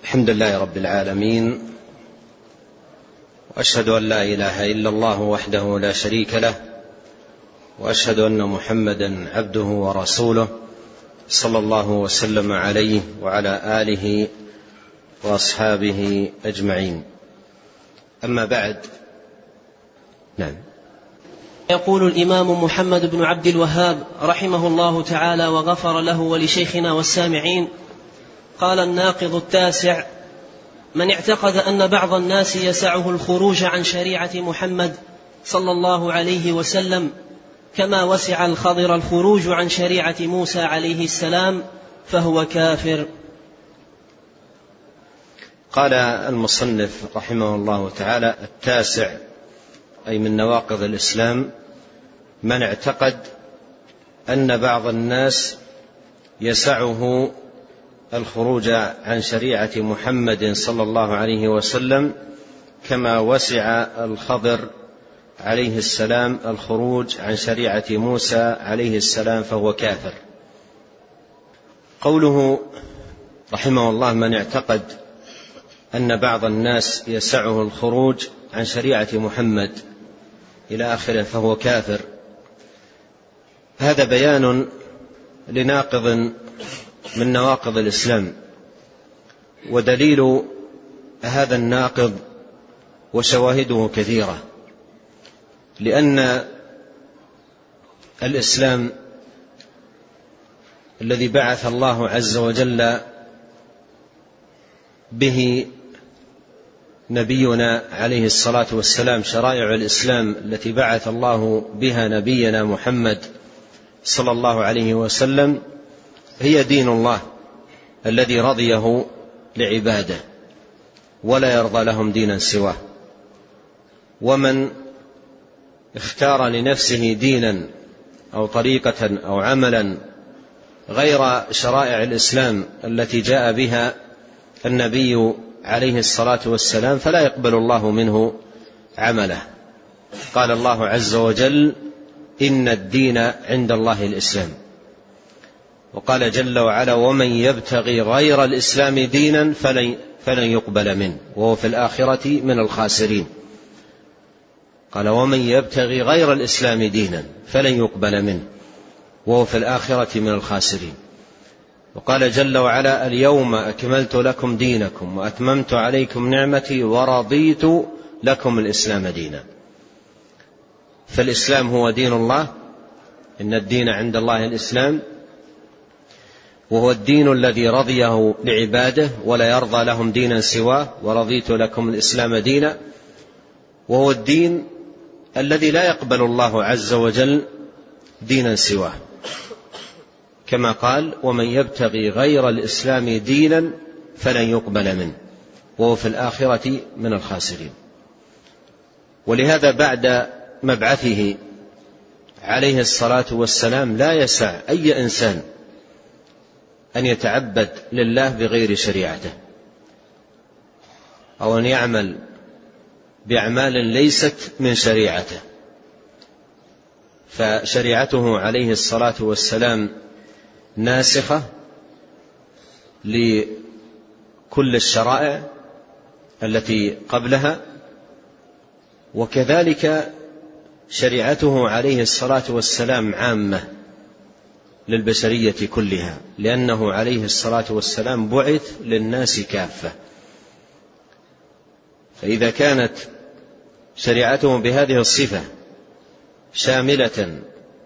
الحمد لله رب العالمين، وأشهد أن لا إله إلا الله وحده لا شريك له، وأشهد أن محمدا عبده ورسوله صلى الله وسلم عليه وعلى آله وأصحابه أجمعين. أما بعد. نعم. يقول الإمام محمد بن عبد الوهاب رحمه الله تعالى وغفر له ولشيخنا والسامعين: قال الناقض التاسع: من اعتقد أن بعض الناس يسعه الخروج عن شريعة محمد صلى الله عليه وسلم كما وسع الخضر الخروج عن شريعة موسى عليه السلام فهو كافر. قال المصنف رحمه الله تعالى: التاسع أي من نواقض الإسلام: من اعتقد أن بعض الناس يسعه الخروج عن شريعة محمد صلى الله عليه وسلم كما وسع الخضر عليه السلام الخروج عن شريعة موسى عليه السلام فهو كافر. قوله رحمه الله: من اعتقد أن بعض الناس يسعه الخروج عن شريعة محمد إلى آخره فهو كافر، هذا بيان لناقض من نواقض الإسلام، ودليل هذا الناقض وشواهده كثيرة، لأن الإسلام الذي بعث الله عز وجل به نبينا عليه الصلاة والسلام، شرائع الإسلام التي بعث الله بها نبينا محمد صلى الله عليه وسلم هي دين الله الذي رضيه لعباده ولا يرضى لهم دينا سواه. ومن اختار لنفسه دينا أو طريقة أو عملا غير شرائع الإسلام التي جاء بها النبي عليه الصلاة والسلام فلا يقبل الله منه عمله. قال الله عز وجل: إن الدين عند الله الإسلام. وقال جل وعلا: ومن يبتغي غير الإسلام دينا فلن يقبل منه وهو في الآخرة من الخاسرين. قال: ومن يبتغي غير الإسلام دينا فلن يقبل منه وهو في الآخرة من الخاسرين. وقال جل وعلا: اليوم أكملت لكم دينكم وأتممت عليكم نعمتي ورضيت لكم الإسلام دينا. فالإسلام هو دين الله، إن الدين عند الله الإسلام، وهو الدين الذي رضيه لعباده ولا يرضى لهم دينا سواه، ورضيت لكم الإسلام دينا، وهو الدين الذي لا يقبل الله عز وجل دينا سواه، كما قال: ومن يبتغي غير الإسلام دينا فلن يقبل منه وهو في الآخرة من الخاسرين. ولهذا بعد مبعثه عليه الصلاة والسلام لا يسع أي إنسان أن يتعبد لله بغير شريعته، أو أن يعمل بأعمال ليست من شريعته، فشريعته عليه الصلاة والسلام ناسخة لكل الشرائع التي قبلها، وكذلك شريعته عليه الصلاة والسلام عامة للبشرية كلها، لأنه عليه الصلاة والسلام بعث للناس كافة. فإذا كانت شريعته بهذه الصفة شاملة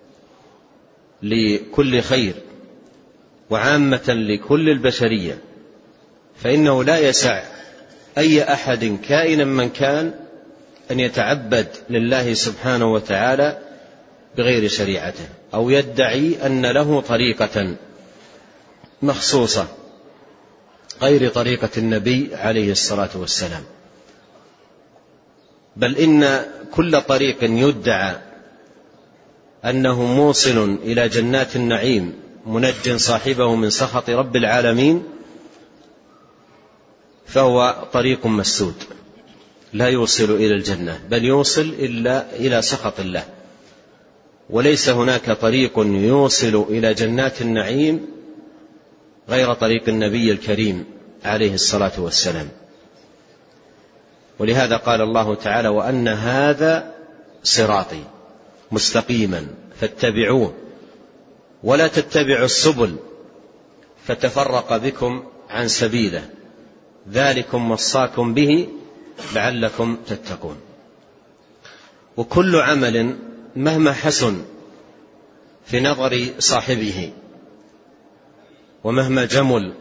لكل خير وعامة لكل البشرية، فإنه لا يسع أي أحد كائنا من كان أن يتعبد لله سبحانه وتعالى بغير شريعته، أو يدعي أن له طريقة مخصوصة غير طريقة النبي عليه الصلاة والسلام. بل إن كل طريق يدعى أنه موصل إلى جنات النعيم منج صاحبه من سخط رب العالمين فهو طريق مسدود لا يوصل إلى الجنة، بل يوصل إلا إلى سخط الله. وليس هناك طريق يوصل إلى جنات النعيم غير طريق النبي الكريم عليه الصلاة والسلام. ولهذا قال الله تعالى: وأن هذا صراطي مستقيما فاتبعوه ولا تتبعوا السبل فتفرق بكم عن سبيله ذلكم وصاكم به لعلكم تتقون. وكل عمل مهما حسن في نظر صاحبه ومهما جمل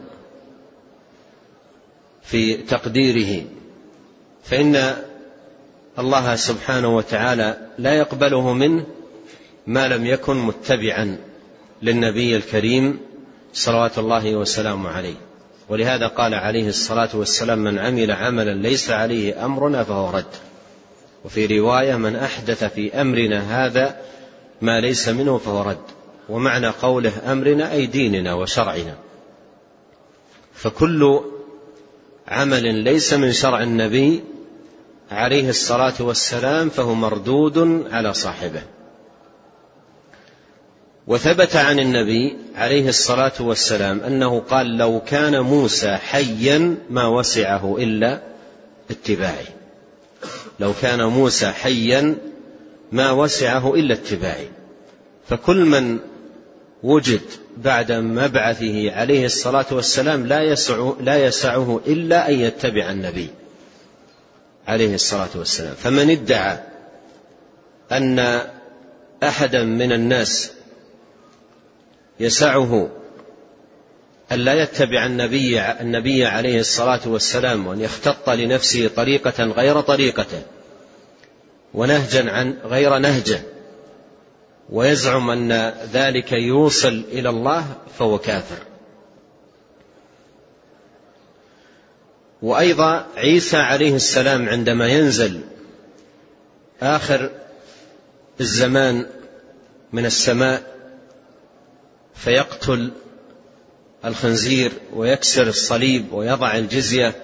في تقديره فإن الله سبحانه وتعالى لا يقبله منه ما لم يكن متبعا للنبي الكريم صلوات الله وسلامه عليه. ولهذا قال عليه الصلاة والسلام: من عمل عملا ليس عليه أمرنا فهو رد. وفي رواية: من أحدث في أمرنا هذا ما ليس منه فهو رد. ومعنى قوله أمرنا أي ديننا وشرعنا. فكل عمل ليس من شرع النبي عليه الصلاة والسلام فهو مردود على صاحبه. وثبت عن النبي عليه الصلاة والسلام أنه قال: لو كان موسى حيا ما وسعه إلا اتباعي. لو كان موسى حيا ما وسعه إلا اتباعي. فكل من وجد بعد مبعثه عليه الصلاة والسلام لا يسعه إلا أن يتبع النبي عليه الصلاة والسلام. فمن ادعى أن أحدا من الناس يسعه أن لا يتبع النبي عليه الصلاة والسلام وأن يختط لنفسه طريقة غير طريقته ونهجا غير نهجه ويزعم أن ذلك يوصل إلى الله فهو كافر. وأيضا عيسى عليه السلام عندما ينزل آخر الزمان من السماء فيقتل الخنزير ويكسر الصليب ويضع الجزية،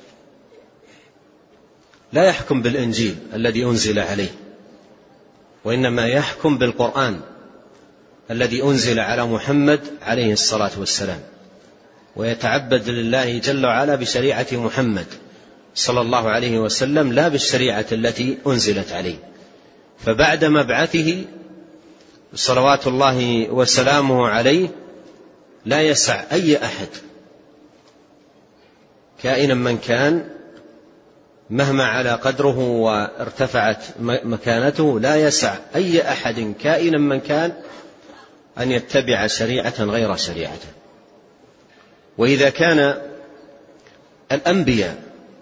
لا يحكم بالإنجيل الذي أنزل عليه، وإنما يحكم بالقرآن الذي أنزل على محمد عليه الصلاة والسلام، ويتعبد لله جل وعلا بشريعة محمد صلى الله عليه وسلم لا بالشريعة التي أنزلت عليه. فبعد مبعثه صلوات الله وسلامه عليه لا يسع أي أحد كائنا من كان مهما على قدره وارتفعت مكانته، لا يسع أي أحد كائنا من كان أن يتبع شريعة غير شريعته. وإذا كان الأنبياء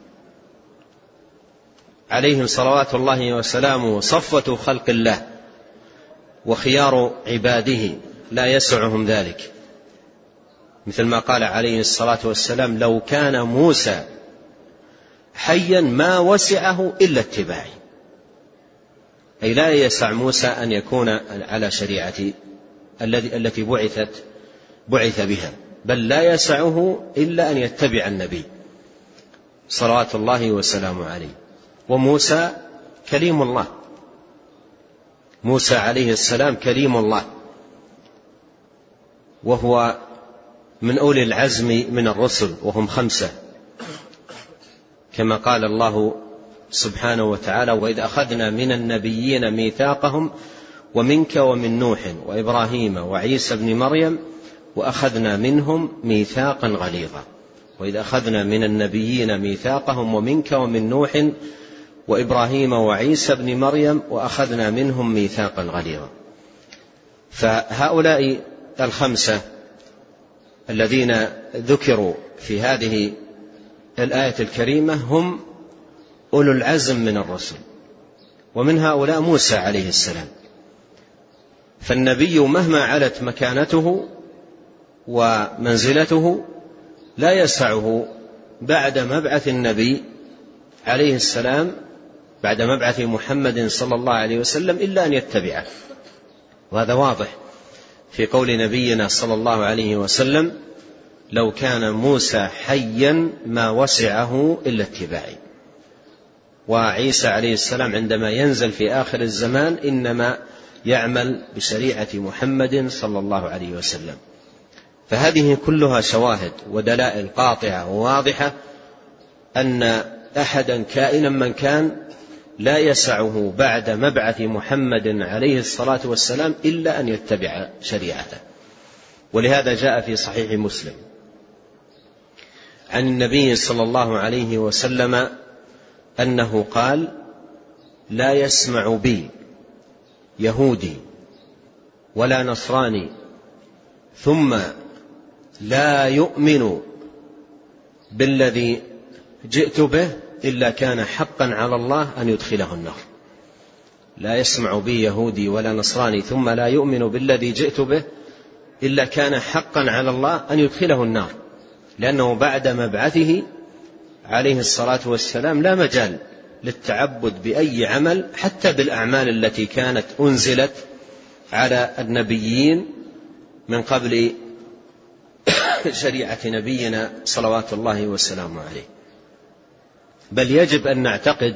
عليهم صلوات الله وسلامه صفوة خلق الله وخيار عباده لا يسعهم ذلك، مثل ما قال عليه الصلاة والسلام: لو كان موسى حيا ما وسعه إلا اتباعي. أي لا يسع موسى أن يكون على شريعة التي بعث بها، بل لا يسعه إلا أن يتبع النبي صلوات الله وسلامه عليه. وموسى كليم الله، موسى عليه السلام كليم الله، وهو من أولي العزم من الرسل، وهم 5 كما قال الله سبحانه وتعالى: وإذ أخذنا من النبيين ميثاقهم ومنك ومن نوح وإبراهيم وعيسى بن مريم وأخذنا منهم ميثاقا غليظا. وإذ أخذنا من النبيين ميثاقهم ومنك ومن نوح وإبراهيم وعيسى بن مريم وأخذنا منهم ميثاقا غليظا. فهؤلاء 5 الذين ذكروا في هذه الآية الكريمة هم أولو العزم من الرسل، ومن هؤلاء موسى عليه السلام. فالنبي مهما علت مكانته ومنزلته لا يسعه بعد مبعث النبي عليه السلام، بعد مبعث محمد صلى الله عليه وسلم، إلا أن يتبعه. وهذا واضح في قول نبينا صلى الله عليه وسلم: لو كان موسى حيا ما وسعه إلا اتباعي. وعيسى عليه السلام عندما ينزل في آخر الزمان إنما يعمل بشريعة محمد صلى الله عليه وسلم. فهذه كلها شواهد ودلائل قاطعة وواضحة أن أحدا كائنا من كان لا يسعه بعد مبعث محمد عليه الصلاة والسلام إلا أن يتبع شريعته. ولهذا جاء في صحيح مسلم عن النبي صلى الله عليه وسلم أنه قال: لا يسمع بي يهودي ولا نصراني ثم لا يؤمن بالذي جئت به إلا كان حقا على الله أن يدخله النار. لا يسمع بي يهودي ولا نصراني ثم لا يؤمن بالذي جئت به إلا كان حقا على الله أن يدخله النار، لأنه بعد مبعثه عليه الصلاة والسلام لا مجال للتعبد بأي عمل حتى بالأعمال التي كانت أنزلت على النبيين من قبل شريعة نبينا صلوات الله وسلامه عليه. بل يجب أن نعتقد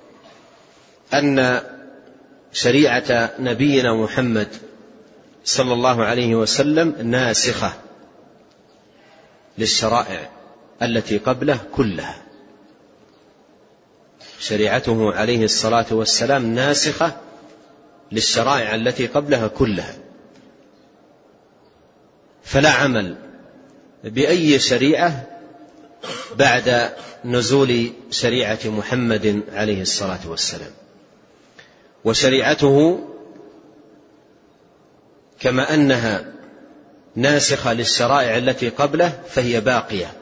أن شريعة نبينا محمد صلى الله عليه وسلم ناسخة للشرائع التي قبله كلها. شريعته عليه الصلاة والسلام ناسخة للشرائع التي قبلها كلها، فلا عمل بأي شريعة بعد نزول شريعة محمد عليه الصلاة والسلام. وشريعته كما أنها ناسخة للشرائع التي قبله فهي باقية،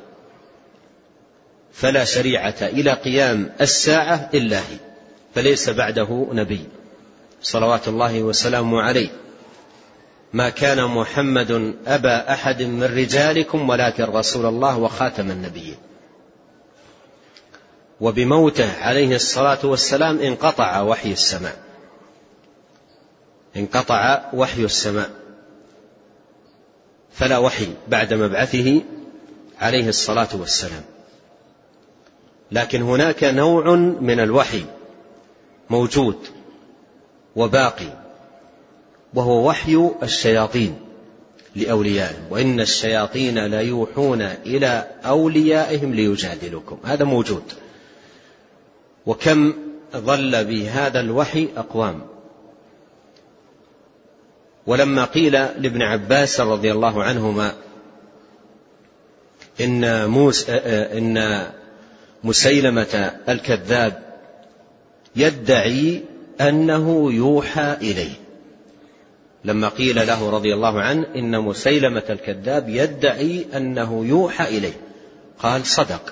فلا شريعة إلى قيام الساعة إلا هي، فليس بعده نبي صلوات الله وسلامه عليه. ما كان محمد أبا أحد من رجالكم ولكن رسول الله وخاتم النبيين. وبموته عليه الصلاة والسلام انقطع وحي السماء، انقطع وحي السماء، فلا وحي بعد مبعثه عليه الصلاة والسلام. لكن هناك نوع من الوحي موجود وباقي، وهو وحي الشياطين لأوليائهم، وإن الشياطين لا يوحون إلى أوليائهم ليجادلوكم. هذا موجود، وكم ظل بهذا الوحي أقوام. ولما قيل لابن عباس رضي الله عنهما إن مسيلمة الكذاب يدعي أنه يوحى إليه، لما قيل له رضي الله عنه إن مسيلمة الكذاب يدعي أنه يوحى إليه، قال: صدق.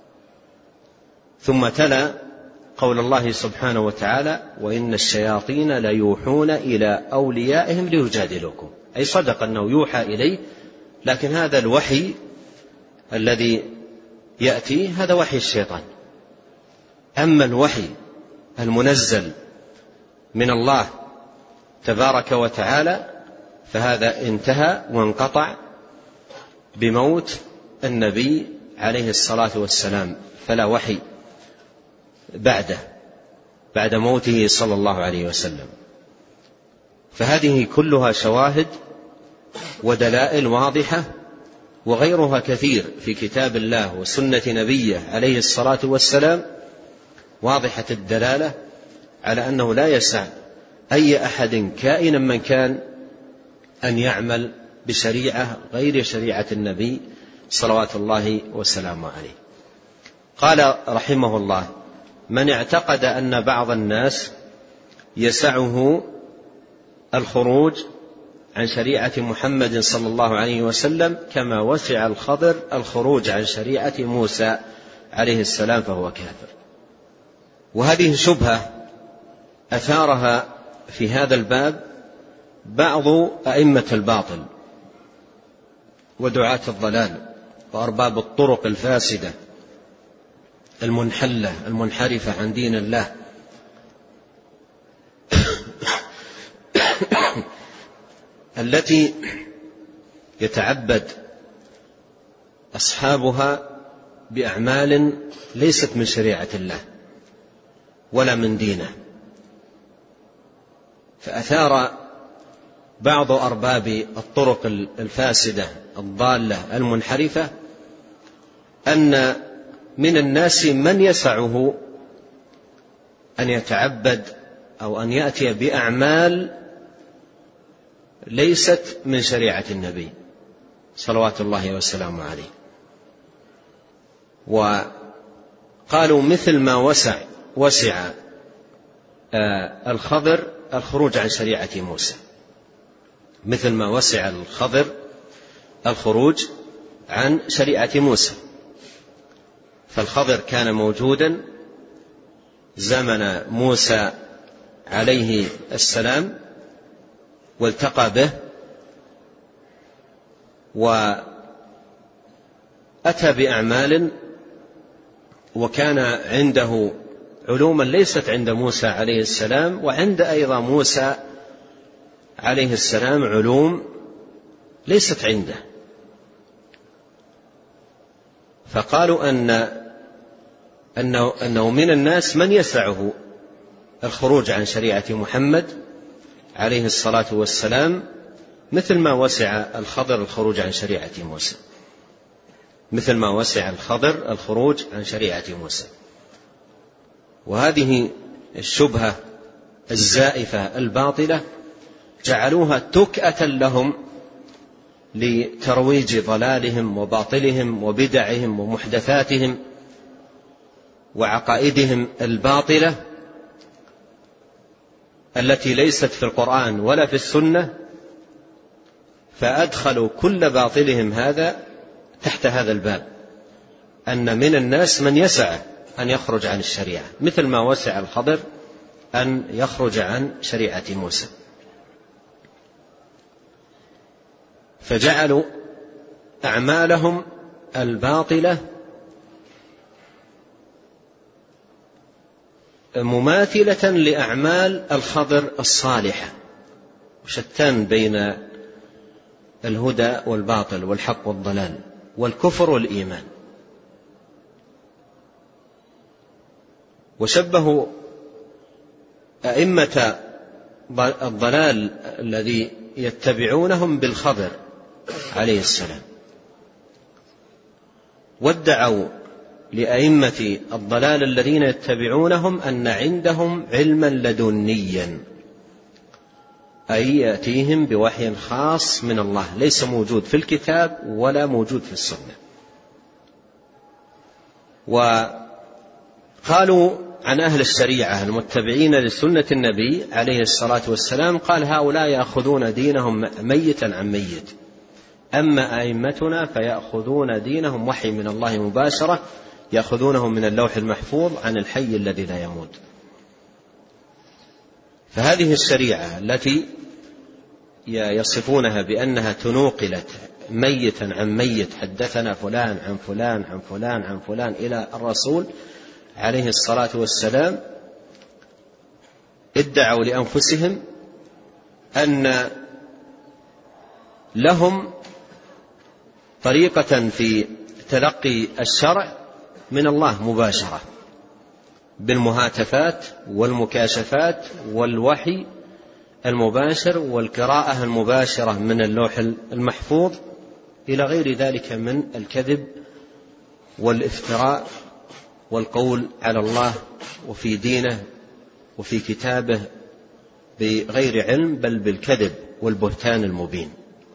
ثم تلا قول الله سبحانه وتعالى: وإن الشياطين ليوحون إلى أوليائهم ليجادلوكم، أي صدق أنه يوحى إليه، لكن هذا الوحي الذي يأتي هذا وحي الشيطان. أما الوحي المنزل من الله تبارك وتعالى فهذا انتهى وانقطع بموت النبي عليه الصلاة والسلام، فلا وحي بعد موته صلى الله عليه وسلم. فهذه كلها شواهد ودلائل واضحة، وغيرها كثير في كتاب الله وسنة نبيه عليه الصلاة والسلام، واضحة الدلالة على أنه لا يسع أي أحد كائنا من كان أن يعمل بشريعة غير شريعة النبي صلوات الله وسلامه عليه. قال رحمه الله: من اعتقد أن بعض الناس يسعه الخروج عن شريعة محمد صلى الله عليه وسلم كما وسع الخضر الخروج عن شريعة موسى عليه السلام فهو كافر. وهذه شبهة أثارها في هذا الباب بعض أئمة الباطل ودعاة الضلال وأرباب الطرق الفاسدة المنحلة المنحرفة عن دين الله، التي يتعبد أصحابها بأعمال ليست من شريعة الله ولا من دينه. فأثار بعض أرباب الطرق الفاسدة الضالة المنحرفة أن من الناس من يسعه أن يتعبد أو أن يأتي بأعمال ليست من شريعة النبي صلوات الله وسلامه عليه. وقالوا مثل ما وسع الخضر الخروج عن شريعة موسى، مثل ما وسع الخضر الخروج عن شريعة موسى. فالخضر كان موجودا زمن موسى عليه السلام والتقى به وأتى بأعمال، وكان عنده علوما ليست عند موسى عليه السلام، وعند أيضا موسى عليه السلام علوم ليست عنده. فقالوا أنه من الناس من يسعه الخروج عن شريعة محمد عليه الصلاة والسلام مثل ما وسع الخضر الخروج عن شريعة موسى، مثل ما وسع الخضر الخروج عن شريعة موسى. وهذه الشبهة الزائفة الباطلة جعلوها تكأة لهم لترويج ضلالهم وباطلهم وبدعهم ومحدثاتهم وعقائدهم الباطلة التي ليست في القرآن ولا في السنة، فأدخلوا كل باطلهم هذا تحت هذا الباب، أن من الناس من يسع أن يخرج عن الشريعة مثل ما وسع الخضر أن يخرج عن شريعة موسى. فجعلوا أعمالهم الباطلة مماثلة لأعمال الخضر الصالحة، وشتان بين الهدى والباطل والحق والضلال والكفر والإيمان. وشبهوا أئمة الضلال الذي يتبعونهم بالخضر عليه السلام، وادعوا لأئمة الضلال الذين يتبعونهم أن عندهم علما لدنيا، أي يأتيهم بوحي خاص من الله ليس موجود في الكتاب ولا موجود في السنة. وقالوا عن أهل الشريعة المتبعين لسنة النبي عليه الصلاة والسلام، قال هؤلاء يأخذون دينهم ميتا عن ميت، أما أئمتنا فيأخذون دينهم وحي من الله مباشرة، يأخذونه من اللوح المحفوظ عن الحي الذي لا يموت. فهذه الشريعة التي يصفونها بأنها تنوقلت ميتا عن ميت، حدثنا فلان عن فلان عن فلان عن فلان إلى الرسول عليه الصلاة والسلام، ادعوا لأنفسهم أن لهم طريقة في تلقي الشرع من الله مباشرة بالمهاتفات والمكاشفات والوحي المباشر والقراءة المباشرة من اللوح المحفوظ إلى غير ذلك من الكذب والافتراء والقول على الله وفي دينه وفي كتابه بغير علم، بل بالكذب والبهتان المبين.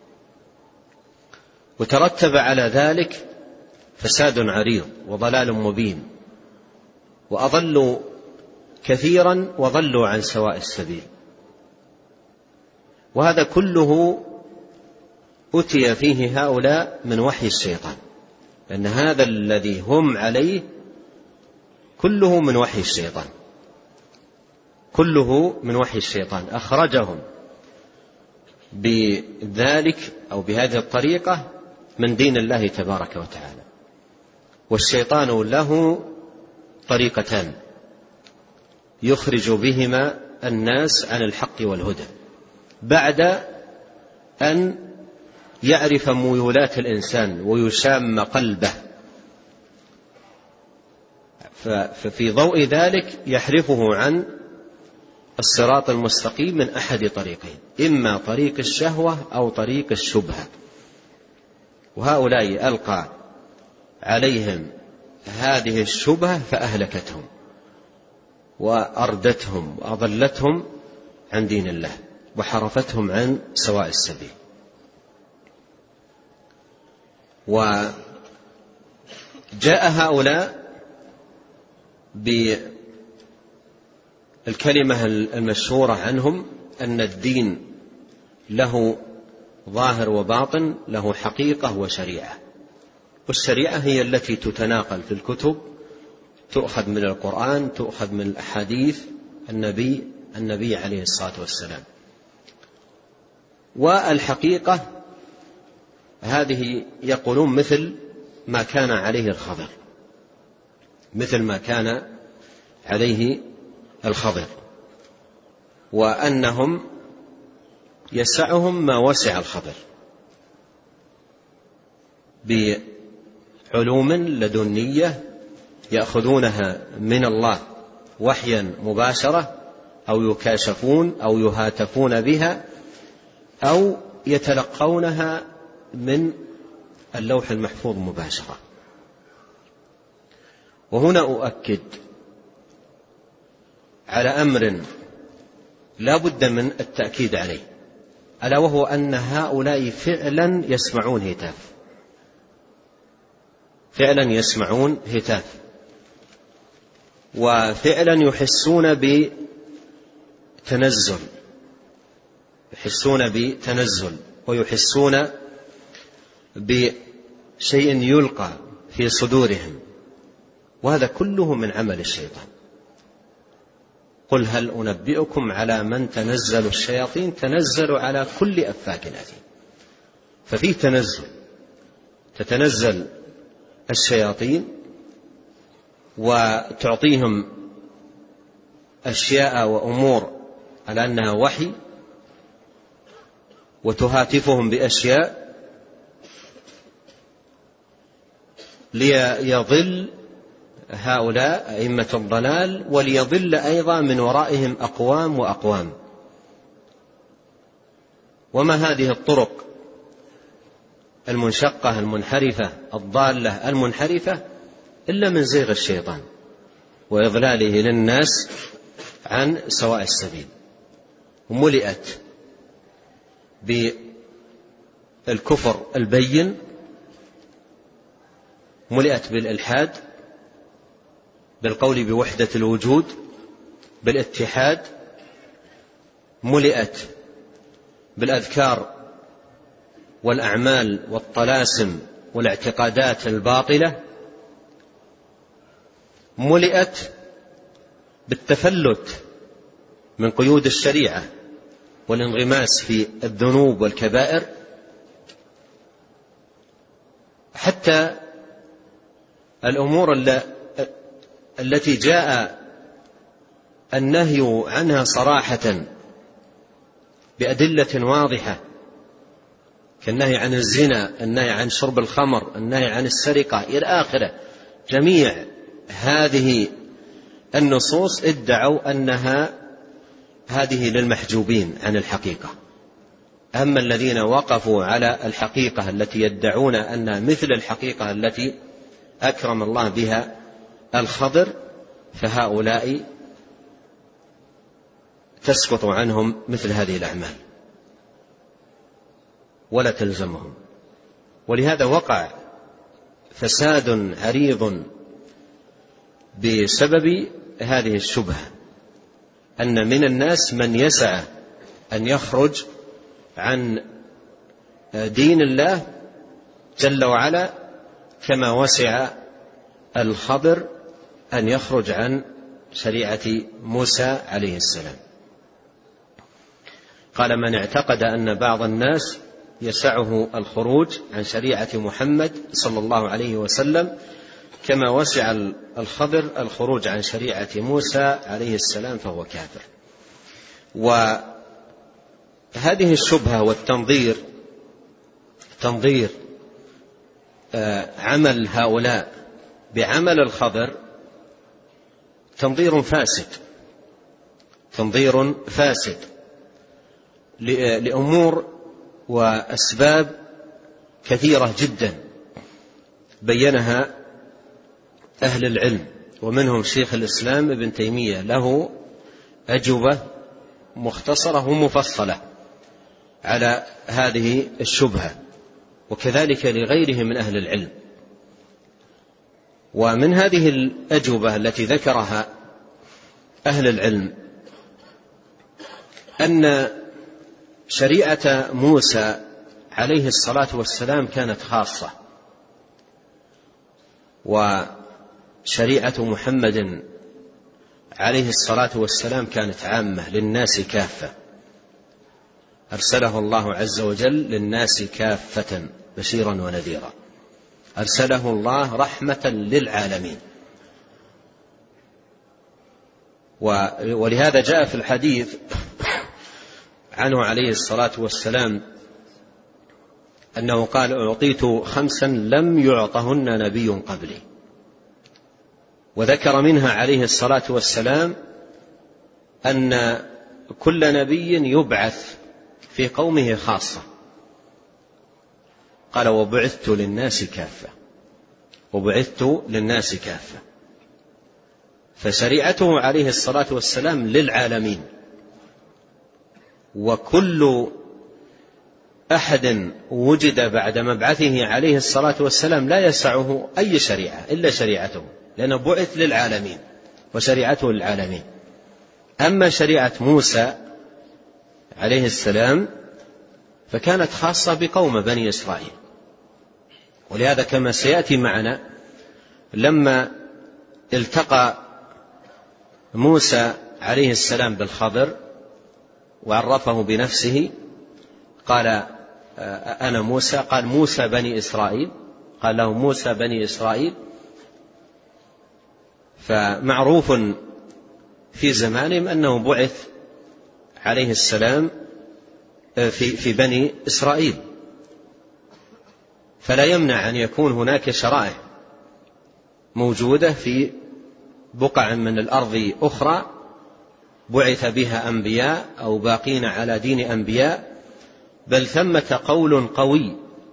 وترتب على ذلك فساد عريض وضلال مبين، وأضلوا كثيرا وضلوا عن سواء السبيل. وهذا كله أتي فيه هؤلاء من وحي الشيطان، لأن هذا الذي هم عليه كله من وحي الشيطان، كله من وحي الشيطان، أخرجهم بذلك أو بهذه الطريقة من دين الله تبارك وتعالى. والشيطان له طريقتان يخرج بهما الناس عن الحق والهدى بعد أن يعرف ميولات الإنسان ويشام قلبه، ففي ضوء ذلك يحرفه عن الصراط المستقيم من أحد طريقين، إما طريق الشهوة أو طريق الشبهة. وهؤلاء ألقى عليهم هذه الشبهة فأهلكتهم وأردتهم وأضلتهم عن دين الله وحرفتهم عن سواء السبيل. وجاء هؤلاء بالكلمة المشهورة عنهم أن الدين له ظاهر وباطن، له حقيقة وشريعة، والشريعة هي التي تتناقل في الكتب، تؤخذ من القرآن، تؤخذ من الأحاديث النبي عليه الصلاة والسلام. والحقيقة هذه يقولون مثل ما كان عليه الخضر، مثل ما كان عليه الخضر، وأنهم يسعهم ما وسع الخضر بعلوم لدنية يأخذونها من الله وحيا مباشرة، أو يكاشفون أو يهاتفون بها، أو يتلقونها من اللوح المحفوظ مباشرة. وهنا أؤكد على أمر لا بد من التأكيد عليه، ألا وهو أن هؤلاء فعلا يسمعون هتاف، فعلا يسمعون هتاف، وفعلا يحسون بتنزل، ويحسون بشيء يلقى في صدورهم، وهذا كله من عمل الشيطان. قل هل أنبئكم على من تنزل الشياطين؟ تنزل على كل أفاك أثيم. ففي تتنزل الشياطين وتعطيهم أشياء وأمور على أنها وحي، وتهاتفهم بأشياء ليضل هؤلاء أئمة الضلال، وليضل أيضا من ورائهم أقوام وأقوام. وما هذه الطرق المنشقة المنحرفة الضالة المنحرفة إلا من زيغ الشيطان وإضلاله للناس عن سواء السبيل. وملئت بالكفر البين، ملئت بالإلحاد، بالقول بوحدة الوجود، بالاتحاد، ملئت بالأذكار والأعمال والطلاسم والاعتقادات الباطلة، ملئت بالتفلت من قيود الشريعة والانغماس في الذنوب والكبائر، حتى الأمور التي جاء النهي عنها صراحة بأدلة واضحة، كالنهي عن الزنا، النهي عن شرب الخمر، النهي عن السرقة إلى آخره. جميع هذه النصوص ادعوا أنها هذه للمحجوبين عن الحقيقة. أما الذين وقفوا على الحقيقة التي يدعون أنها مثل الحقيقة التي أكرم الله بها الخضر، فهؤلاء تسقط عنهم مثل هذه الأعمال ولا تلزمهم. ولهذا وقع فساد عريض بسبب هذه الشبهة، أن من الناس من يسعى أن يخرج عن دين الله جل وعلا كما وسع الخضر أن يخرج عن شريعة موسى عليه السلام. قال من اعتقد أن بعض الناس يسعه الخروج عن شريعة محمد صلى الله عليه وسلم كما وسع الخضر الخروج عن شريعة موسى عليه السلام فهو كافر. وهذه الشبهة والتنظير، تنظير عمل هؤلاء بعمل الخضر، تنظير فاسد، تنظير فاسد لأمور وأسباب كثيرة جدا بينها أهل العلم، ومنهم شيخ الإسلام ابن تيمية له أجوبة مختصرة ومفصلة على هذه الشبهة، وكذلك لغيره من أهل العلم. ومن هذه الأجوبة التي ذكرها أهل العلم أن شريعة موسى عليه الصلاة والسلام كانت خاصة، وشريعة محمد عليه الصلاة والسلام كانت عامة للناس كافة. أرسله الله عز وجل للناس كافة بشيرا ونذيرا، أرسله الله رحمة للعالمين. ولهذا جاء في الحديث عنه عليه الصلاة والسلام أنه قال: أعطيت 5 لم يعطهن نبي قبلي. وذكر منها عليه الصلاة والسلام أن كل نبي يبعث في قومه خاصة. قال: وبعثت للناس كافة، وبعثت للناس كافة. فشريعته عليه الصلاة والسلام للعالمين، وكل أحد وجد بعد مبعثه عليه الصلاة والسلام لا يسعه أي شريعة إلا شريعته، لأنه بعث للعالمين وشريعته للعالمين. أما شريعة موسى عليه السلام فكانت خاصة بقوم بني إسرائيل. ولهذا كما سيأتي معنا لما التقى موسى عليه السلام بالخضر وعرفه بنفسه قال: أنا موسى. قال: موسى بني إسرائيل. قال له: موسى بني إسرائيل. فمعروف في زمانهم أنه بعث عليه السلام في بني إسرائيل، فلا يمنع أن يكون هناك شرائع موجودة في بقع من الأرض أخرى بعث بها أنبياء أو باقين على دين أنبياء. بل ثمة قول قوي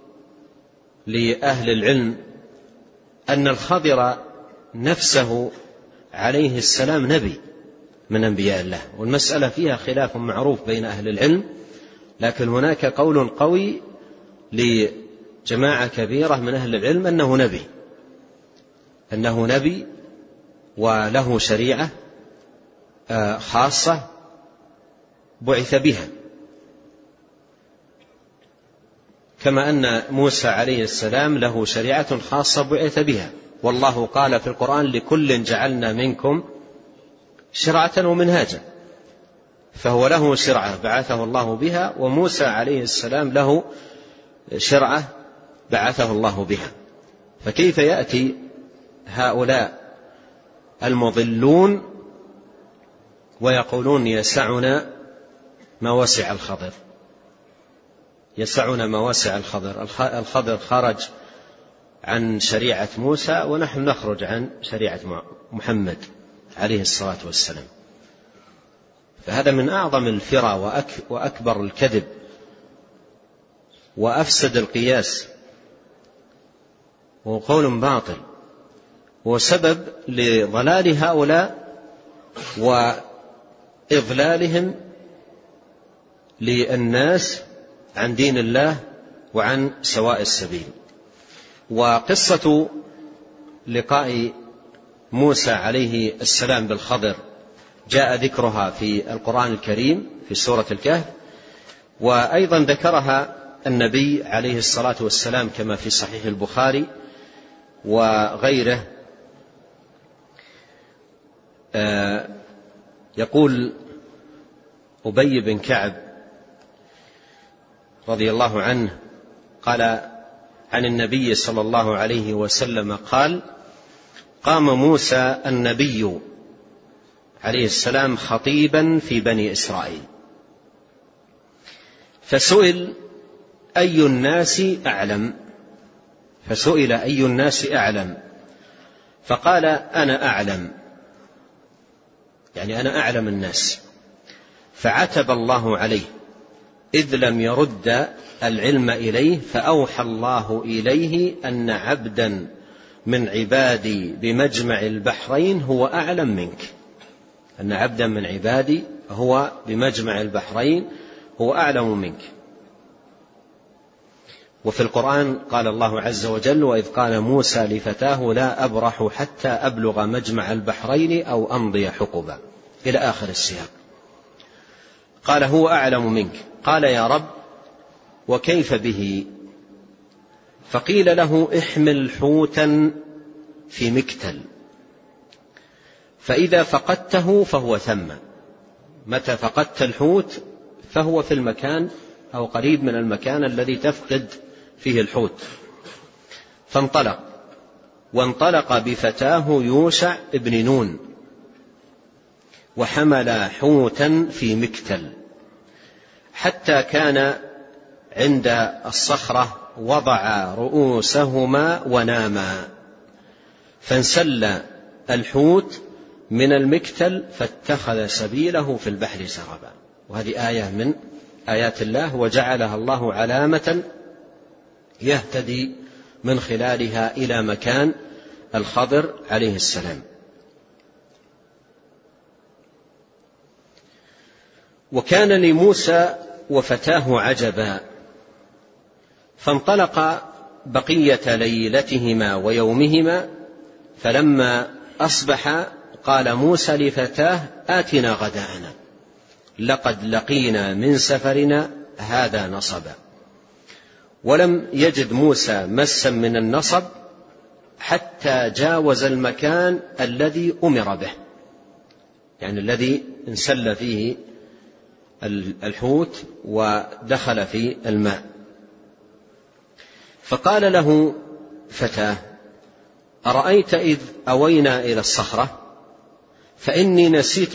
لأهل العلم أن الخضر نفسه عليه السلام نبي من أنبياء الله، والمسألة فيها خلاف معروف بين أهل العلم، لكن هناك قول قوي لجماعة كبيرة من أهل العلم أنه نبي وله شريعة خاصة بعث بها، كما أن موسى عليه السلام له شريعة خاصة بعث بها. والله قال في القرآن: لكل جعلنا منكم شرعة ومنهاجا. فهو له شرعة بعثه الله بها، وموسى عليه السلام له شرعة بعثه الله بها. فكيف يأتي هؤلاء المضلون ويقولون يسعنا ما وسع الخضر، يسعنا ما وسع الخضر؟ الخضر خرج عن شريعة موسى ونحن نخرج عن شريعة محمد عليه الصلاة والسلام. فهذا من أعظم الفرى وأكبر الكذب وأفسد القياس، وقول باطل، وسبب لضلال هؤلاء وإضلالهم للناس عن دين الله وعن سواء السبيل. وقصة لقاء موسى عليه السلام بالخضر جاء ذكرها في القرآن الكريم في سورة الكهف، وأيضا ذكرها النبي عليه الصلاة والسلام كما في صحيح البخاري وغيره. يقول أبي بن كعب رضي الله عنه قال عن النبي صلى الله عليه وسلم قال: قام موسى النبي عليه السلام خطيبا في بني إسرائيل، فسئل أي الناس أعلم، فسئل أي الناس أعلم، فقال: أنا أعلم، يعني أنا أعلم الناس. فعتب الله عليه إذ لم يرد العلم إليه، فأوحى الله إليه أن عبدا من عبادي بمجمع البحرين هو أعلم منك، أن عبدا من عبادي هو بمجمع البحرين هو أعلم منك. وفي القرآن قال الله عز وجل: وإذ قال موسى لفتاه لا أبرح حتى أبلغ مجمع البحرين أو أمضي حقبا، إلى آخر السياق. قال هو أعلم منك. قال يا رب وكيف به؟ فقيل له: احمل حوتا في مكتل، فإذا فقدته فهو ثم. متى فقدت الحوت فهو في المكان أو قريب من المكان الذي تفقد فيه الحوت. فانطلق، وانطلق بفتاه يوشع ابن نون، وحمل حوتا في مكتل، حتى كان عند الصخرة وضع رؤوسهما وناما، فانسل الحوت من المكتل فاتخذ سبيله في البحر سربا. وهذه آية من آيات الله، وجعلها الله علامة يهتدي من خلالها إلى مكان الخضر عليه السلام. وكان لموسى وفتاه عجبا، فانطلق بقية ليلتهما ويومهما، فلما أصبح قال موسى لفتاه: آتنا غداءنا لقد لقينا من سفرنا هذا نصبا. ولم يجد موسى مسا من النصب حتى جاوز المكان الذي أمر به، يعني الذي انسل فيه الحوت ودخل في الماء. فقال له فتاه: أرأيت إذ أوينا إلى الصخرة فإني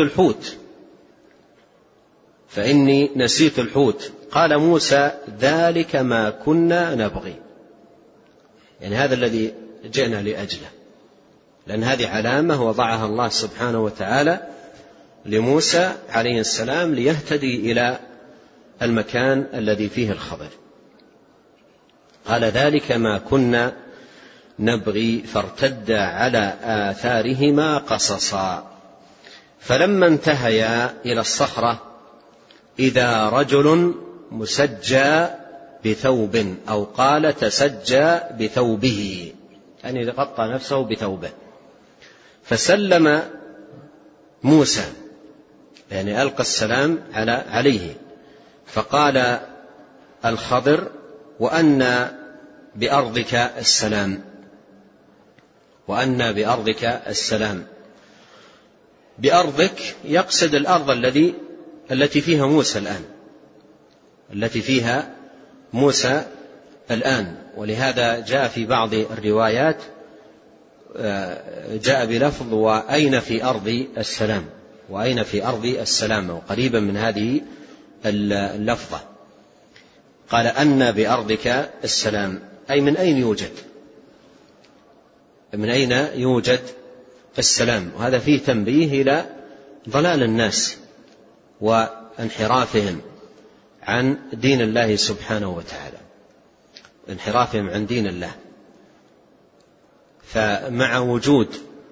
نسيت الحوت. قال موسى: ذلك ما كنا نبغي، يعني هذا الذي جئنا لأجله، لأن هذه علامة وضعها الله سبحانه وتعالى لموسى عليه السلام ليهتدي إلى المكان الذي فيه الخضر. قال: ذلك ما كنا نبغي، فارتد على آثارهما قصصا. فلما انتهيا إلى الصخرة إذا رجل مسجى بثوب، أو قال تسجى بثوبه، يعني غطى نفسه بثوبه. فسلم موسى، يعني ألقى السلام عليه. فقال الخضر: وأن بأرضك السلام، وأن بأرضك السلام. بأرضك يقصد الأرض التي فيها موسى الآن، التي فيها موسى الآن. ولهذا جاء في بعض الروايات جاء بلفظ: وأين في أرض السلام، وأين في أرض السلام، وقريبا من هذه اللفظة. قال: أن بأرضك السلام، أي من أين يوجد، من أين يوجد السلام. وهذا فيه تنبيه إلى ضلال الناس وانحرافهم عن دين الله سبحانه وتعالى، انحرافهم عن دين الله. فمع وجود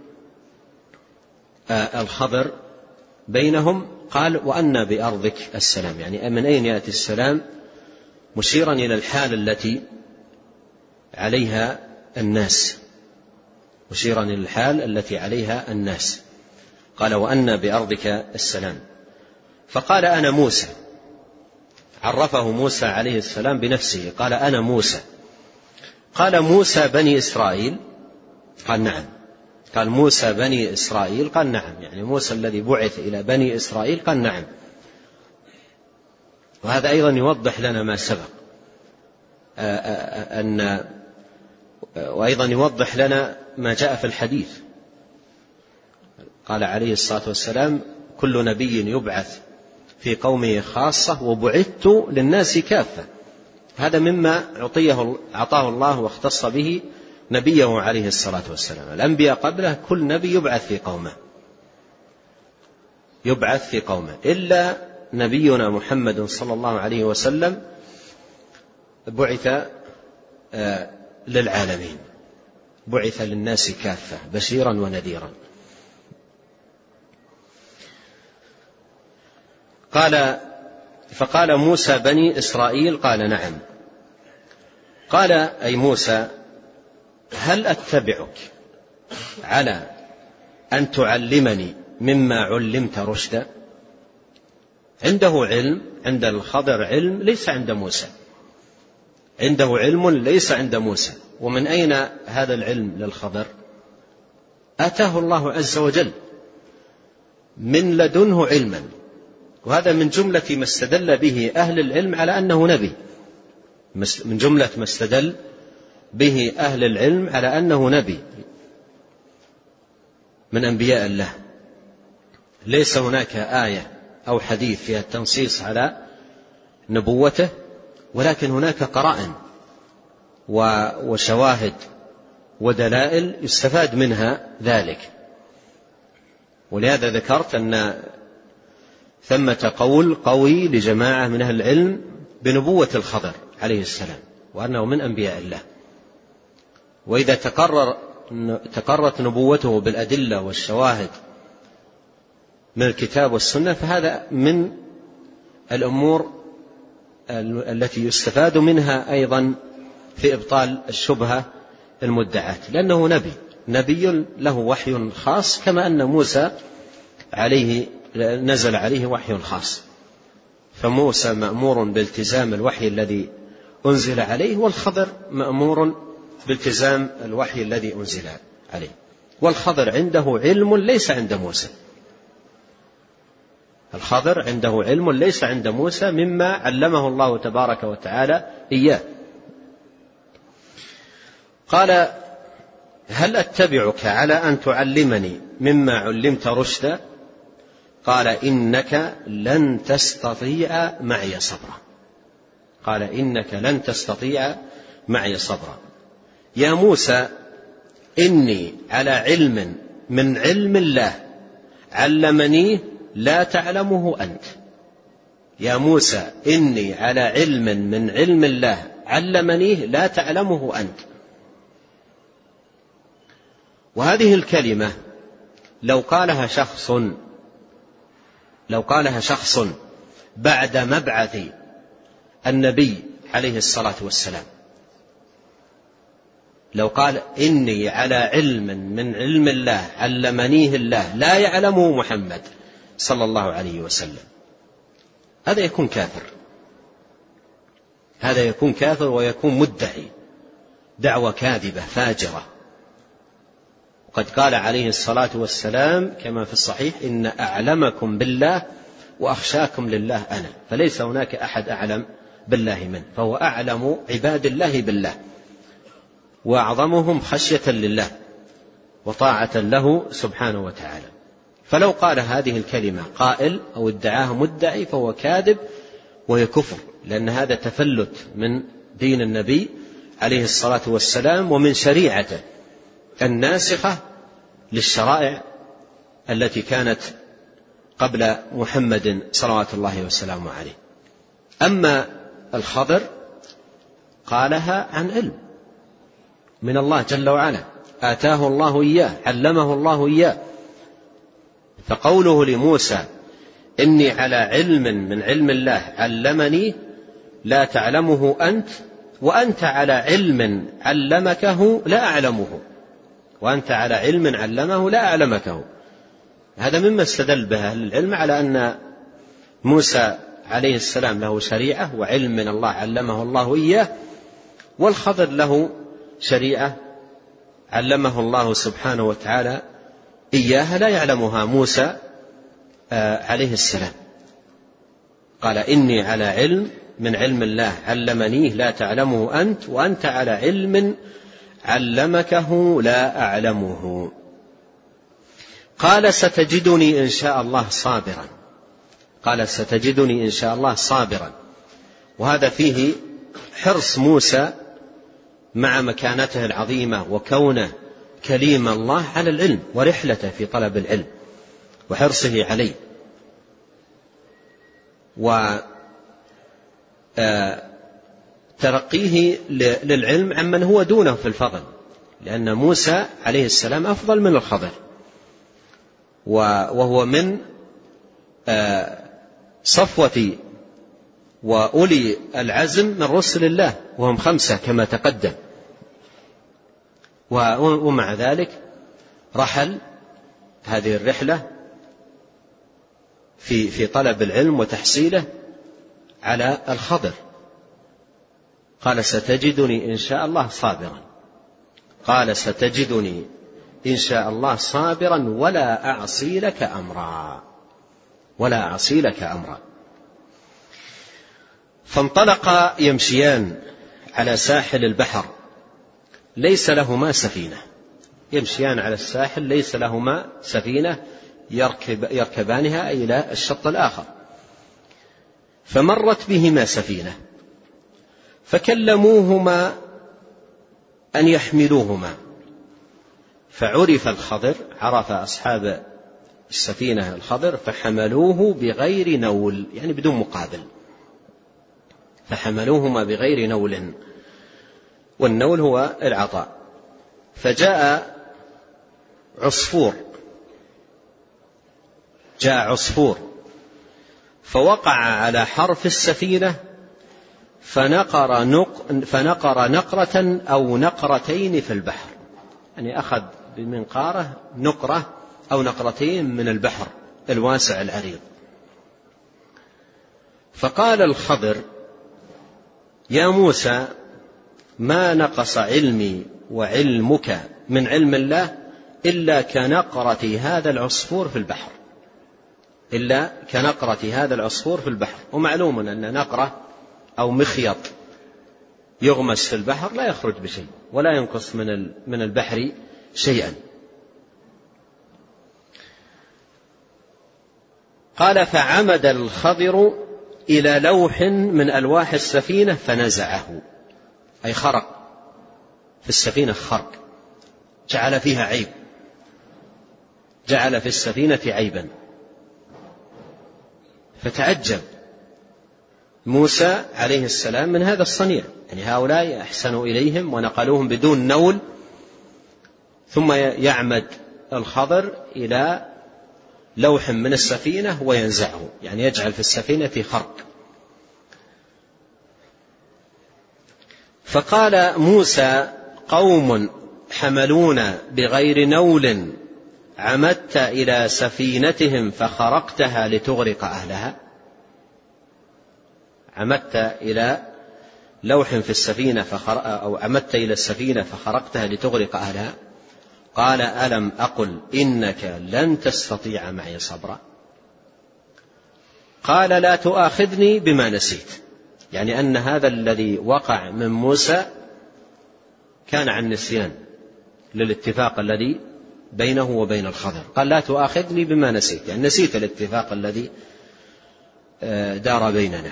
الخضر بينهم قال: وأن بأرضك السلام، يعني من أين يأتي السلام، مشيرا إلى الحال التي عليها الناس، مشيرا إلى الحال التي عليها الناس. قال: وأن بأرضك السلام. فقال: أنا موسى. عرفه موسى عليه السلام بنفسه، قال: أنا موسى. قال: موسى بني إسرائيل؟ قال: نعم. قال: موسى بني إسرائيل؟ قال: نعم، يعني موسى الذي بعث إلى بني إسرائيل؟ قال: نعم. وهذا أيضا يوضح لنا ما سبق، وأيضا يوضح لنا ما جاء في الحديث. قال عليه الصلاة والسلام: كل نبي يبعث في قومه خاصة وبعثت للناس كافة. هذا مما أعطاه الله واختص به نبيه عليه الصلاة والسلام. الأنبياء قبله كل نبي يبعث في قومه، إلا نبينا محمد صلى الله عليه وسلم بعث للعالمين، بعث للناس كافة بشيرا ونذيرا. فقال موسى بني إسرائيل قال نعم. قال أي موسى هل أتبعك على أن تعلمني مما علمت رشدا؟ عنده علم، عند الخضر علم ليس عند موسى، عنده علم ليس عند موسى. ومن أين هذا العلم للخضر؟ آتاه الله عز وجل من لدنه علما، وهذا من جملة ما استدل به أهل العلم على أنه نبي، من جملة ما استدل به أهل العلم على أنه نبي من أنبياء الله. ليس هناك آية أو حديث فيها التنصيص على نبوته، ولكن هناك قرائن وشواهد ودلائل يستفاد منها ذلك. ولهذا ذكرت أن ثمة قول قوي لجماعة من أهل العلم بنبوة الخضر عليه السلام وأنه من أنبياء الله. وإذا تقررت نبوته بالأدلة والشواهد من الكتاب والسنة فهذا من الأمور التي يستفاد منها أيضا في إبطال الشبهة المدعاة، لأنه نبي له وحي خاص، كما أن موسى نزل عليه وحي خاص. فموسى مأمور بالتزام الوحي الذي أنزل عليه، والخضر مأمور بالتزام الوحي الذي أنزل عليه. والخضر عنده علم ليس عند موسى، الخضر عنده علم ليس عند موسى مما علمه الله تبارك وتعالى إياه. قال هل أتبعك على أن تعلمني مما علمت رشدا؟ قال إنك لن تستطيع معي صبرا. قال إنك لن تستطيع معي صبرا. يا موسى إني على علم من علم الله علمنيه لا تعلمه أنت. يا موسى إني على علم من علم الله علمنيه لا تعلمه أنت. وهذه الكلمة لو قالها شخص بعد مبعث النبي عليه الصلاة والسلام، لو قال إني على علم من علم الله علمنيه الله لا يعلمه محمد صلى الله عليه وسلم، هذا يكون كافر، هذا يكون كافر ويكون مدعي دعوة كاذبة فاجرة. وقد قال عليه الصلاة والسلام كما في الصحيح إن أعلمكم بالله وأخشاكم لله أنا، فليس هناك أحد أعلم بالله منه، فهو أعلم عباد الله بالله وأعظمهم خشية لله وطاعة له سبحانه وتعالى. فلو قال هذه الكلمة قائل أو ادعاها مدعي فهو كاذب وهي كفر، لأن هذا تفلت من دين النبي عليه الصلاة والسلام ومن شريعته الناسخة للشرائع التي كانت قبل محمد صلوات الله وسلامه عليه. أما الخضر قالها عن علم من الله جل وعلا، آتاه الله إياه، علمه الله إياه. فقوله لموسى إني على علم من علم الله علمني لا تعلمه أنت، وأنت على علم علمكه لا أعلمه، وأنت على علم علمه لا أعلمكه. هذا مما استدل به أهل العلم على أن موسى عليه السلام له شريعة وعلم من الله علمه الله إياه، والخضر له شريعة علمه الله سبحانه وتعالى إياها لا يعلمها موسى عليه السلام. قال إني على علم من علم الله علمنيه لا تعلمه أنت، وأنت على علم علمكه لا أعلمه. قال ستجدني إن شاء الله صابرا. قال ستجدني إن شاء الله صابرا. وهذا فيه حرص موسى مع مكانته العظيمة وكونه كليم الله على العلم ورحلته في طلب العلم وحرصه عليه. وترقيه للعلم عمن هو دونه في الفضل، لأن موسى عليه السلام أفضل من الخضر، وهو من صفوة وأولي العزم من رسل الله، وهم 5 كما تقدم. ومع ذلك رحل هذه الرحلة في طلب العلم وتحصيله على الخضر. قال ستجدني إن شاء الله صابرا، قال ستجدني إن شاء الله صابرا ولا أعصي لك أمرا، ولا أعصي لك أمرا. فانطلقا يمشيان على ساحل البحر ليس لهما سفينة، يمشيان على الساحل ليس لهما سفينة يركبانها إلى الشط الآخر. فمرت بهما سفينة فكلموهما أن يحملوهما، فعرف الخضر، عرف أصحاب السفينة الخضر، فحملوه بغير نول، يعني بدون مقابل، فحملوهما بغير نول، والنول هو العطاء. فجاء عصفور فوقع على حرف السفينة فنقر نقرة أو نقرتين في البحر، يعني أخذ بمنقاره نقرة أو نقرتين من البحر الواسع العريض. فقال الخضر يا موسى ما نقص علمي وعلمك من علم الله إلا كنقرة هذا العصفور في البحر، إلا كنقرة هذا العصفور في البحر. ومعلوم أن نقرة أو مخيط يغمس في البحر لا يخرج بشيء ولا ينقص من البحر شيئا. قال فعمد الخضر إلى لوح من ألواح السفينة فنزعه، أي خرق في السفينة خرق، جعل فيها عيب، جعل في السفينة عيبا. فتعجب موسى عليه السلام من هذا الصنيع، يعني هؤلاء أحسنوا إليهم ونقلوهم بدون نول، ثم يعمد الخضر إلى لوح من السفينة وينزعه، يعني يجعل في السفينة خرق. فقال موسى قوم حملونا بغير نول عمدت إلى سفينتهم فخرقتها لتغرق أهلها. عمدت إلى لوح في السفينة أو عمدت إلى السفينة فخرقتها لتغرق أهلها. قال ألم أقل إنك لن تستطيع معي صبرا. قال لا تؤاخذني بما نسيت، يعني أن هذا الذي وقع من موسى كان عن نسيان للاتفاق الذي بينه وبين الخضر. قال لا تؤاخذني بما نسيت، يعني نسيت الاتفاق الذي دار بيننا.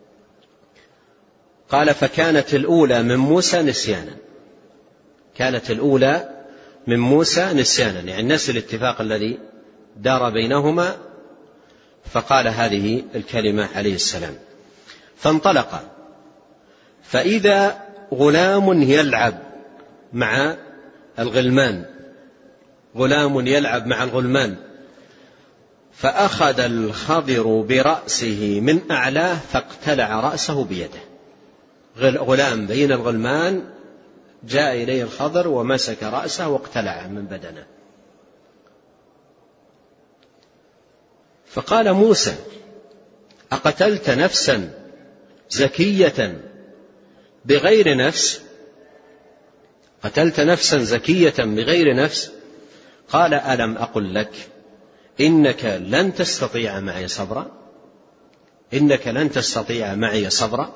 قال فكانت الأولى من موسى نسيانا، كانت الأولى من موسى نسيانا، يعني نسي الاتفاق الذي دار بينهما، فقال هذه الكلمة عليه السلام. فانطلق فإذا غلام يلعب مع الغلمان، غلام يلعب مع الغلمان، فأخذ الخضر برأسه من أعلاه فاقتلع رأسه بيده. غلام بين الغلمان جاء إليه الخضر ومسك رأسه واقتلعه من بدنه. فقال موسى أقتلت نفسا زكية بغير نفس؟ قتلت نفسا زكية بغير نفس؟ قال ألم أقل لك إنك لن تستطيع معي صبرا، إنك لن تستطيع معي صبرا.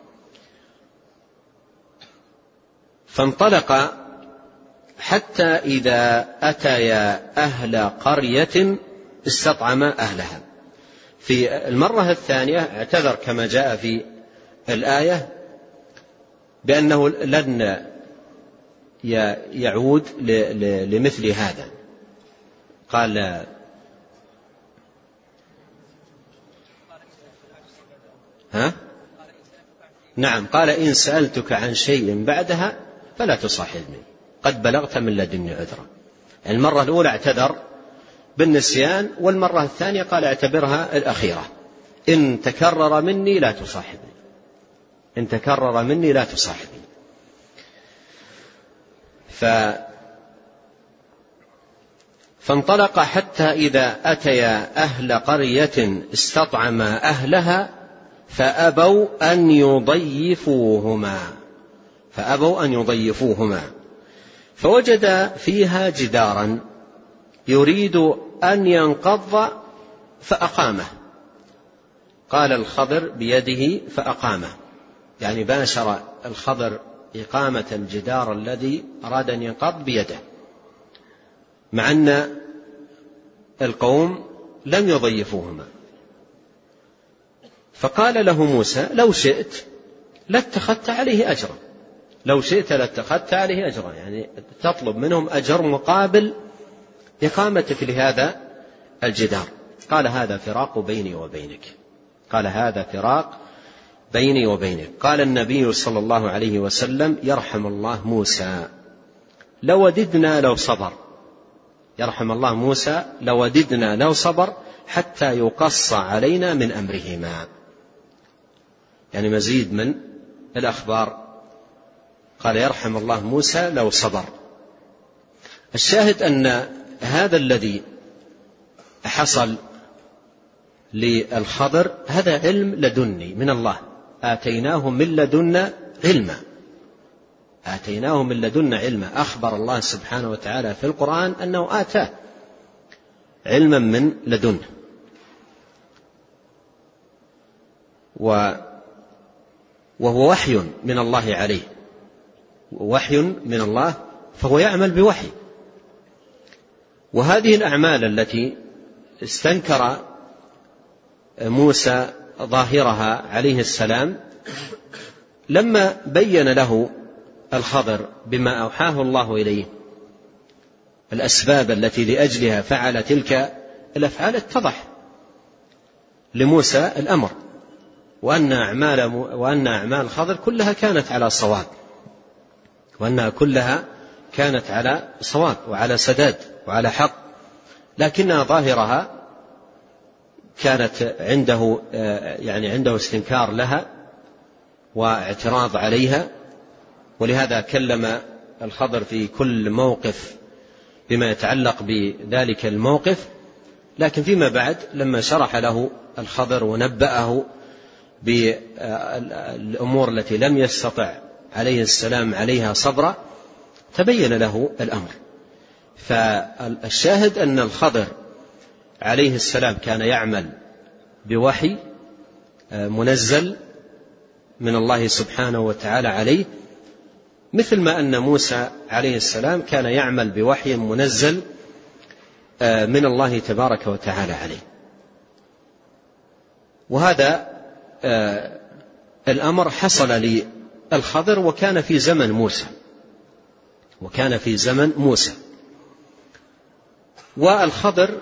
فانطلق حتى إذا أتيا أهل قرية استطعما أهلها. في المرة الثانية اعتذر كما جاء في الآية بأنه لن يعود لمثل هذا. نعم، قال إن سألتك عن شيء بعدها فلا تصاحبني قد بلغت من لدني عذرا. المرة الأولى اعتذر بالنسيان، والمرة الثانية قال اعتبرها الأخيرة، إن تكرر مني لا تصاحبني، إن تكرر مني لا تصاحبني. فانطلق حتى إذا أتيا أهل قرية استطعما أهلها فأبوا أن يضيفوهما فوجد فيها جدارا يريد أن ينقض فأقامه. قال الخضر بيده فأقامه، يعني باشر الخضر إقامة الجدار الذي أراد أن ينقض بيده، مع أن القوم لم يضيفوهما. فقال له موسى لو شئت لاتخذت عليه أجرا، لو شئت لاتخذت عليه أجرا، يعني تطلب منهم أجر مقابل إقامتك لهذا الجدار. قال هذا فراق بيني وبينك، قال هذا فراق بيني وبينك. قال النبي صلى الله عليه وسلم يرحم الله موسى لوددنا لو صبر، يرحم الله موسى لوددنا لو صبر حتى يقص علينا من أمرهما، يعني مزيد من الأخبار. قال يرحم الله موسى لو صبر. الشاهد أن هذا الذي حصل للخضر هذا علم لدني من الله، آتيناه من لدنا علما، آتيناه من لدنا علما. أخبر الله سبحانه وتعالى في القرآن أنه آتاه علما من لدنه، وهو وحي من الله عليه، وحي من الله، فهو يعمل بوحي. وهذه الأعمال التي استنكر موسى ظاهرها عليه السلام، لما بين له الخضر بما أوحاه الله إليه الأسباب التي لأجلها فعل تلك الأفعال، اتضح لموسى الأمر، وأن أعمال الخضر كلها كانت على صواب، وأنها كلها كانت على صواب وعلى سداد وعلى حق، لكنها ظاهرها كانت عنده استنكار لها واعتراض عليها. ولهذا كلم الخضر في كل موقف بما يتعلق بذلك الموقف، لكن فيما بعد لما شرح له الخضر ونبأه بالأمور التي لم يستطع عليه السلام عليها صبرا تبين له الأمر. فالشاهد أن الخضر عليه السلام كان يعمل بوحي منزل من الله سبحانه وتعالى عليه، مثل ما أن موسى عليه السلام كان يعمل بوحي منزل من الله تبارك وتعالى عليه. وهذا الأمر حصل للخضر وكان في زمن موسى. والخضر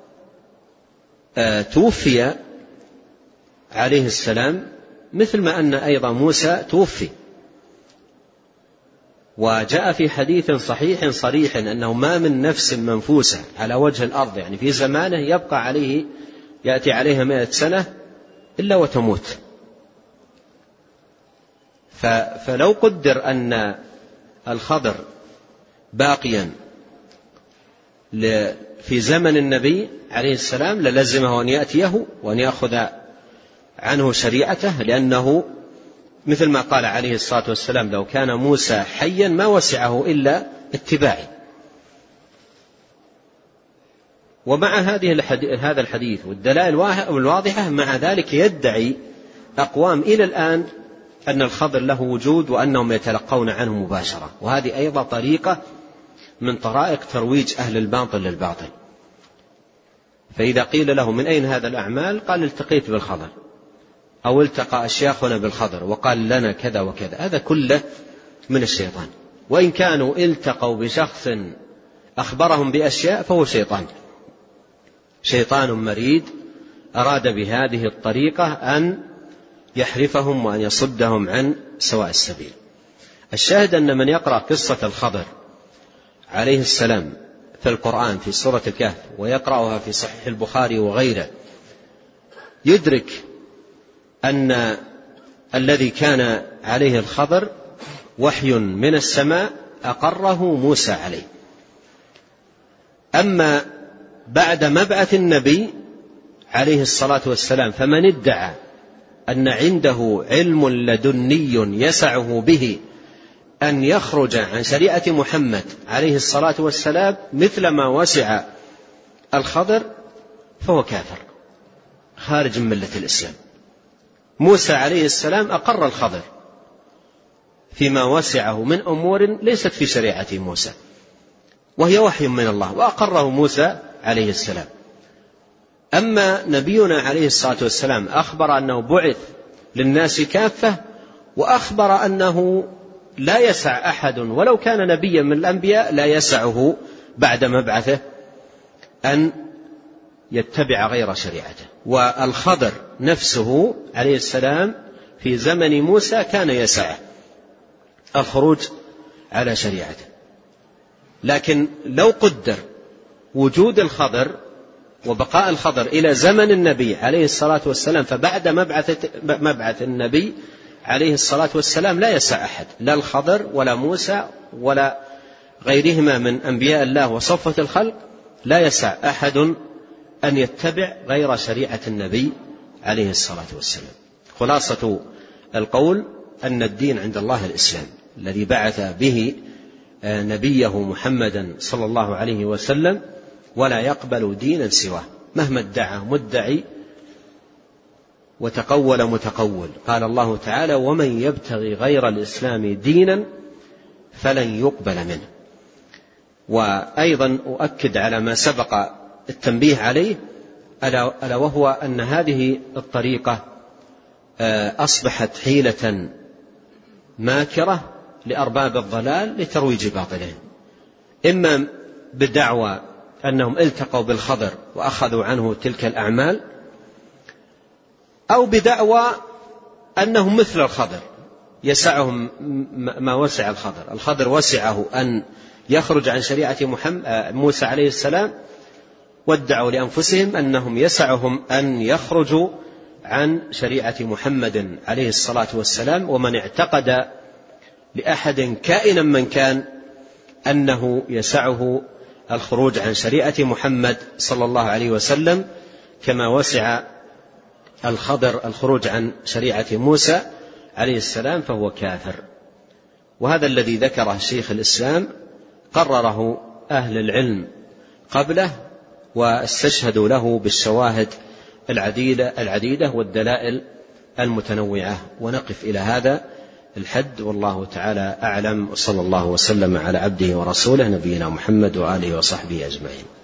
توفي عليه السلام مثل ما أن أيضا موسى توفي. وجاء في حديث صحيح صريح أنه ما من نفس منفوسة على وجه الأرض، يعني في زمانه يبقى عليه يأتي عليها 100 سنة إلا وتموت. فلو قدر أن الخضر باقيا في زمن النبي عليه السلام للزمه أن يأتيه وأن يأخذ عنه شريعته، لأنه مثل ما قال عليه الصلاة والسلام لو كان موسى حيا ما وسعه إلا اتباعي. ومع هذا الحديث والدلائل الواضحة، مع ذلك يدعي أقوام إلى الآن أن الخضر له وجود وأنهم يتلقون عنه مباشرة، وهذه أيضا طريقة من طرائق ترويج أهل الباطل للباطل. فإذا قيل له من أين هذا الأعمال قال التقيت بالخضر، أو التقى أشياخنا بالخضر وقال لنا كذا وكذا، هذا كله من الشيطان. وإن كانوا التقوا بشخص أخبرهم بأشياء فهو شيطان مريد أراد بهذه الطريقة أن يحرفهم وأن يصدهم عن سواء السبيل. الشاهد أن من يقرأ قصة الخضر عليه السلام في القرآن في سورة الكهف ويقرأها في صحيح البخاري وغيره يدرك أن الذي كان عليه الخضر وحي من السماء أقره موسى عليه. أما بعد مبعث النبي عليه الصلاة والسلام فمن ادعى أن عنده علم لدني يسعه به أن يخرج عن شريعة محمد عليه الصلاة والسلام مثل ما وسع الخضر فهو كافر خارج من ملة الإسلام. موسى عليه السلام أقر الخضر فيما وسعه من أمور ليست في شريعة موسى وهي وحي من الله وأقره موسى عليه السلام. أما نبينا عليه الصلاة والسلام أخبر أنه بعث للناس كافة وأخبر أنه لا يسع أحد ولو كان نبيا من الأنبياء لا يسعه بعد مبعثه أن يتبع غير شريعته. والخضر نفسه عليه السلام في زمن موسى كان يسعه الخروج على شريعته، لكن لو قدر وجود الخضر وبقاء الخضر إلى زمن النبي عليه الصلاة والسلام فبعد مبعث النبي عليه الصلاة والسلام لا يسع أحد لا الخضر ولا موسى ولا غيرهما من أنبياء الله وصفة الخلق لا يسع أحد أن يتبع غير شريعة النبي عليه الصلاة والسلام. خلاصة القول أن الدين عند الله الإسلام الذي بعث به نبيه محمدا صلى الله عليه وسلم ولا يقبل دينا سواه مهما ادعى مدعي وتقول متقول. قال الله تعالى ومن يبتغي غير الإسلام دينا فلن يقبل منه. وأيضا أؤكد على ما سبق التنبيه عليه ألا وهو أن هذه الطريقة أصبحت حيلة ماكرة لأرباب الضلال لترويج باطلهم، إما بدعوى أنهم التقوا بالخضر وأخذوا عنه تلك الأعمال أو بدعوى أنهم مثل الخضر يسعهم ما وسع الخضر. الخضر وسعه أن يخرج عن شريعة موسى عليه السلام وادعوا لأنفسهم أنهم يسعهم أن يخرجوا عن شريعة محمد عليه الصلاة والسلام. ومن اعتقد لأحد كائنا من كان أنه يسعه الخروج عن شريعة محمد صلى الله عليه وسلم كما وسع الخضر الخروج عن شريعة موسى عليه السلام فهو كافر. وهذا الذي ذكره شيخ الإسلام قرره أهل العلم قبله واستشهدوا له بالشواهد العديدة والدلائل المتنوعة. ونقف إلى هذا الحد والله تعالى أعلم، وصلى الله وسلم على عبده ورسوله نبينا محمد وآله وصحبه أجمعين.